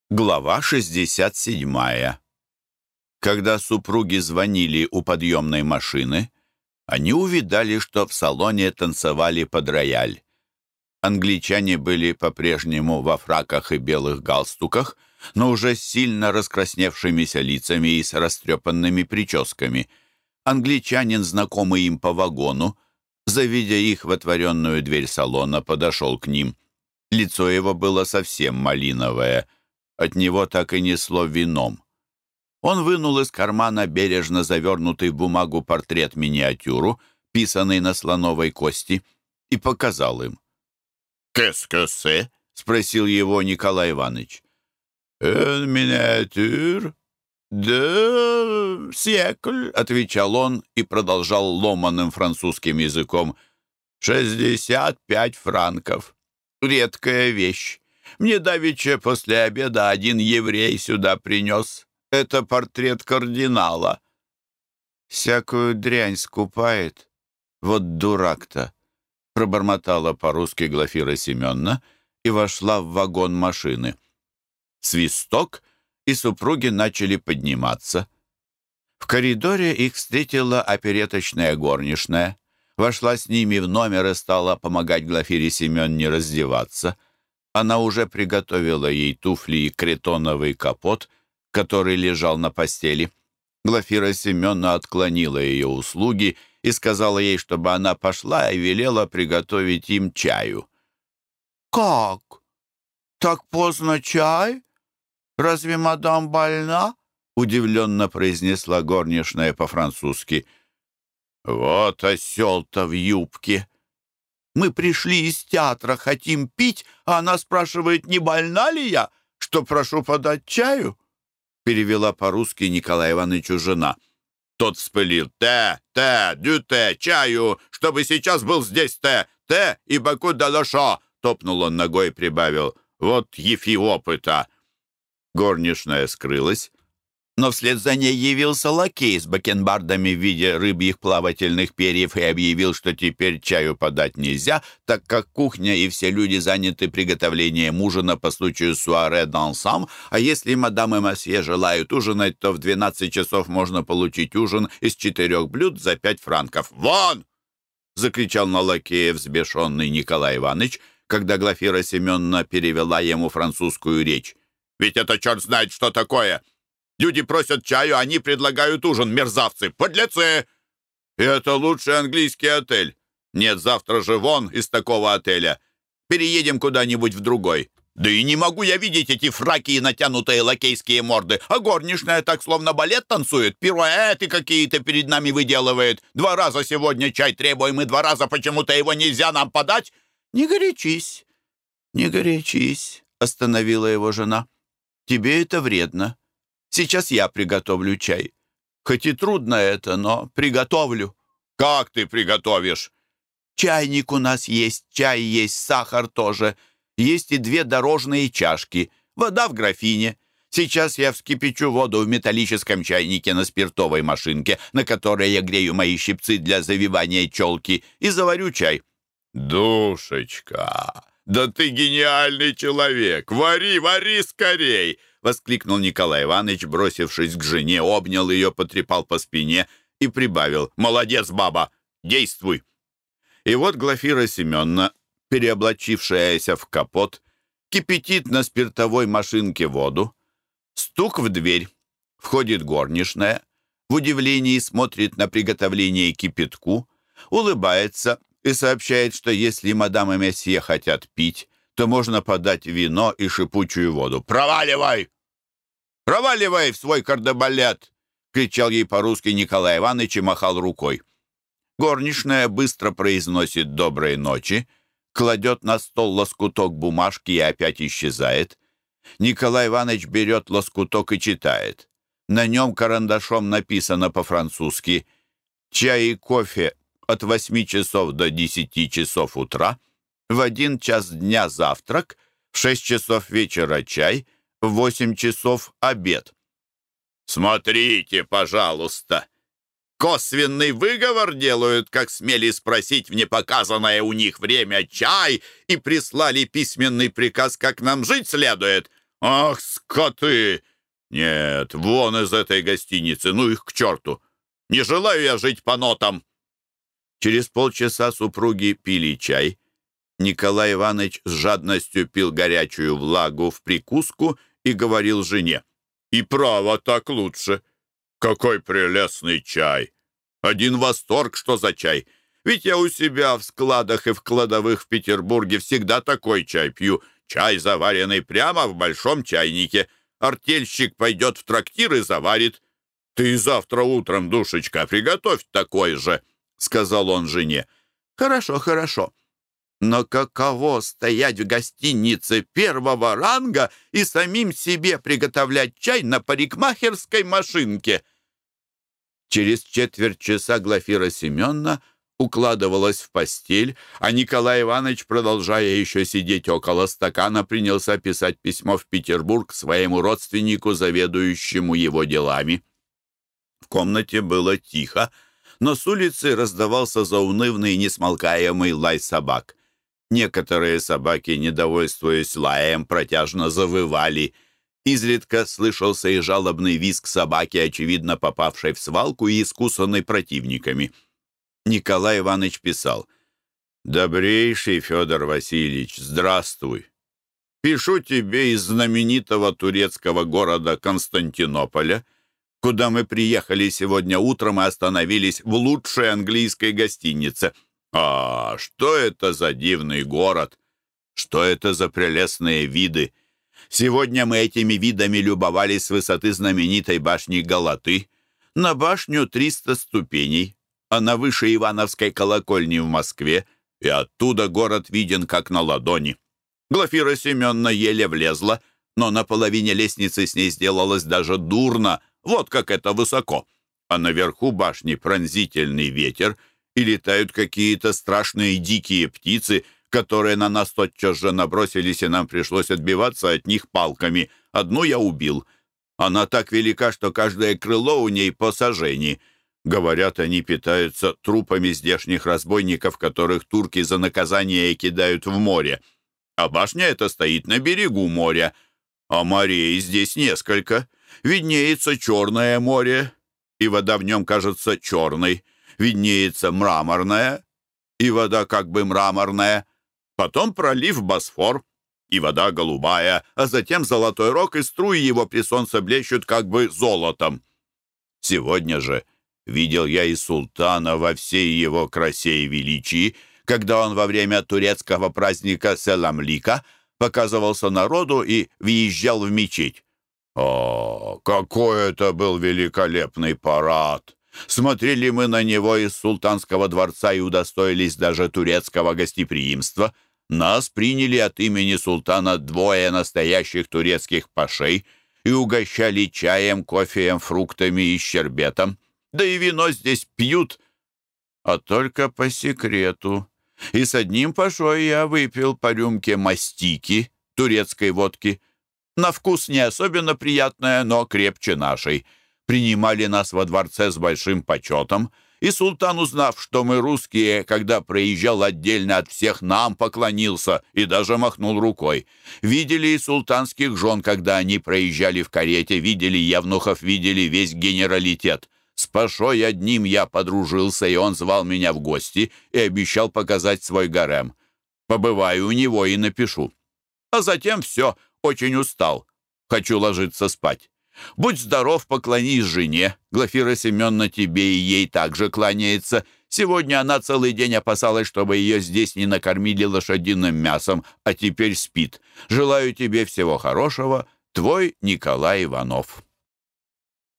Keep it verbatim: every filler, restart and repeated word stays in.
Глава шестьдесят седьмая. Когда супруги звонили у подъемной машины, они увидали, что в салоне танцевали под рояль. Англичане были по-прежнему во фраках и белых галстуках, но уже с сильно раскрасневшимися лицами и с растрепанными прическами. Англичанин, знакомый им по вагону, завидя их в отворенную дверь салона, подошел к ним. Лицо его было совсем малиновое. От него так и несло вином. Он вынул из кармана бережно завернутый в бумагу портрет-миниатюру, писанный на слоновой кости, и показал им. «Qu'est-ce que c'est?» — спросил его Николай Иванович. «Une miniature de siècle», — отвечал он и продолжал ломаным французским языком. «Шестьдесят пять франков. Редкая вещь. Мне давеча после обеда один еврей сюда принес. Это портрет кардинала». «Всякую дрянь скупает. Вот дурак-то», — пробормотала по-русски Глафира Семеновна и вошла в вагон машины. Свисток, и супруги начали подниматься. В коридоре их встретила опереточная горничная. Вошла с ними в номер и стала помогать Глафире Семеновне раздеваться. Она уже приготовила ей туфли и кретоновый капот, который лежал на постели. Глафира Семеновна отклонила ее услуги и сказала ей, чтобы она пошла и велела приготовить им чаю. «Как? Так поздно чай? Разве мадам больна?» — удивленно произнесла горничная по-французски. «Вот осел-то в юбке! Мы пришли из театра, хотим пить, а она спрашивает, не больна ли я, что прошу подать чаю?» Перевела по-русски Николай Ивановичу жена. Тот вспылил. «Те, те, дю те, чаю, чтобы сейчас был здесь те, те и баку де лошо!» Топнул он ногой и прибавил. «Вот ефи опыта!» Горничная скрылась, но вслед за ней явился лакей с бакенбардами в виде рыбьих плавательных перьев и объявил, что теперь чаю подать нельзя, так как кухня и все люди заняты приготовлением ужина по случаю суаре дансам, а если мадам и мосье желают ужинать, то в двенадцать часов можно получить ужин из четырех блюд за пять франков. «Вон!» — закричал на лакея взбешенный Николай Иванович, когда Глафира Семеновна перевела ему французскую речь. «Ведь это черт знает, что такое! Люди просят чаю, они предлагают ужин, мерзавцы, подлецы! И это лучший английский отель. Нет, завтра же вон из такого отеля. Переедем куда-нибудь в другой. Да и не могу я видеть эти фраки и натянутые лакейские морды. А горничная так словно балет танцует, пируэты какие-то перед нами выделывает. Два раза сегодня чай требуем, и два раза почему-то его нельзя нам подать». «Не горячись, не горячись», — остановила его жена. «Тебе это вредно. Сейчас я приготовлю чай. Хоть и трудно это, но приготовлю». «Как ты приготовишь?» «Чайник у нас есть, чай есть, сахар тоже. Есть и две дорожные чашки. Вода в графине. Сейчас я вскипячу воду в металлическом чайнике на спиртовой машинке, на которой я грею мои щипцы для завивания челки, и заварю чай». «Душечка, да ты гениальный человек! Вари, вари скорей!» — воскликнул Николай Иванович, бросившись к жене, обнял ее, потрепал по спине и прибавил: «Молодец, баба! Действуй!» И вот Глафира Семеновна, переоблачившаяся в капот, кипятит на спиртовой машинке воду. Стук в дверь. Входит горничная, в удивлении смотрит на приготовление кипятку, улыбается и сообщает, что если мадам и месье хотят пить, то можно подать вино и шипучую воду. «Проваливай! Проваливай в свой кардебалет!» — кричал ей по-русски Николай Иванович и махал рукой. Горничная быстро произносит «доброй ночи», кладет на стол лоскуток бумажки и опять исчезает. Николай Иванович берет лоскуток и читает. На нем карандашом написано по-французски «Чай и кофе от восьми часов до десяти часов утра, в один час дня завтрак, в шесть часов вечера чай, в восемь часов обед». «Смотрите, пожалуйста! Косвенный выговор делают, как смели спросить в непоказанное у них время чай, и прислали письменный приказ, как нам жить следует. Ах, скоты! Нет, вон из этой гостиницы, ну их к черту! Не желаю я жить по нотам!» Через полчаса супруги пили чай. Николай Иванович с жадностью пил горячую влагу в прикуску и говорил жене: «И право, так лучше. Какой прелестный чай! Один восторг, что за чай! Ведь я у себя в складах и в кладовых в Петербурге всегда такой чай пью. Чай, заваренный прямо в большом чайнике. Артельщик пойдет в трактир и заварит. Ты завтра утром, душечка, приготовь такой же», — сказал он жене. «Хорошо, хорошо. Но каково стоять в гостинице первого ранга и самим себе приготовлять чай на парикмахерской машинке?» Через четверть часа Глафира Семеновна укладывалась в постель, а Николай Иванович, продолжая еще сидеть около стакана, принялся писать письмо в Петербург своему родственнику, заведующему его делами. В комнате было тихо, но с улицы раздавался заунывный несмолкаемый лай собак. Некоторые собаки, недовольствуясь лаем, протяжно завывали. Изредка слышался и жалобный визг собаки, очевидно попавшей в свалку и искусанной противниками. Николай Иванович писал: «Добрейший Федор Васильевич, здравствуй. Пишу тебе из знаменитого турецкого города Константинополя, куда мы приехали сегодня утром и остановились в лучшей английской гостинице. А, что это за дивный город! Что это за прелестные виды! Сегодня мы этими видами любовались с высоты знаменитой башни Галаты. На башню триста ступеней, а на выше Ивановской колокольни в Москве, и оттуда город виден как на ладони. Глафира Семеновна еле влезла, но на половине лестницы с ней сделалось даже дурно, вот как это высоко. А наверху башни пронзительный ветер, и летают какие-то страшные дикие птицы, которые на нас тотчас же набросились, и нам пришлось отбиваться от них палками. Одну я убил. Она так велика, что каждое крыло у ней по сажени. Говорят, они питаются трупами здешних разбойников, которых турки за наказание кидают в море. А башня эта стоит на берегу моря. А морей здесь несколько. Виднеется Черное море, и вода в нем кажется черной. Виднеется Мраморное, и вода как бы мраморная. Потом пролив Босфор, и вода голубая, а затем Золотой Рог, и струи его при солнце блещут как бы золотом. Сегодня же видел я и султана во всей его красе и величии, когда он во время турецкого праздника Селамлика показывался народу и въезжал в мечеть. О, какой это был великолепный парад! Смотрели мы на него из султанского дворца и удостоились даже турецкого гостеприимства. Нас приняли от имени султана двое настоящих турецких пашей и угощали чаем, кофеем, фруктами и щербетом. Да и вино здесь пьют, а только по секрету. И с одним пашой я выпил по рюмке мастики, турецкой водки. На вкус не особенно приятная, но крепче нашей. Принимали нас во дворце с большим почетом, и султан, узнав, что мы русские, когда проезжал отдельно от всех, нам поклонился и даже махнул рукой. Видели и султанских жен, когда они проезжали в карете, видели евнухов, видели весь генералитет. С пашой одним я подружился, и он звал меня в гости и обещал показать свой гарем. Побываю у него и напишу. А затем все, очень устал. Хочу ложиться спать. Будь здоров, поклонись жене. Глафира Семеновна тебе и ей также кланяется. Сегодня она целый день опасалась, чтобы ее здесь не накормили лошадиным мясом, а теперь спит. Желаю тебе всего хорошего. Твой Николай Иванов.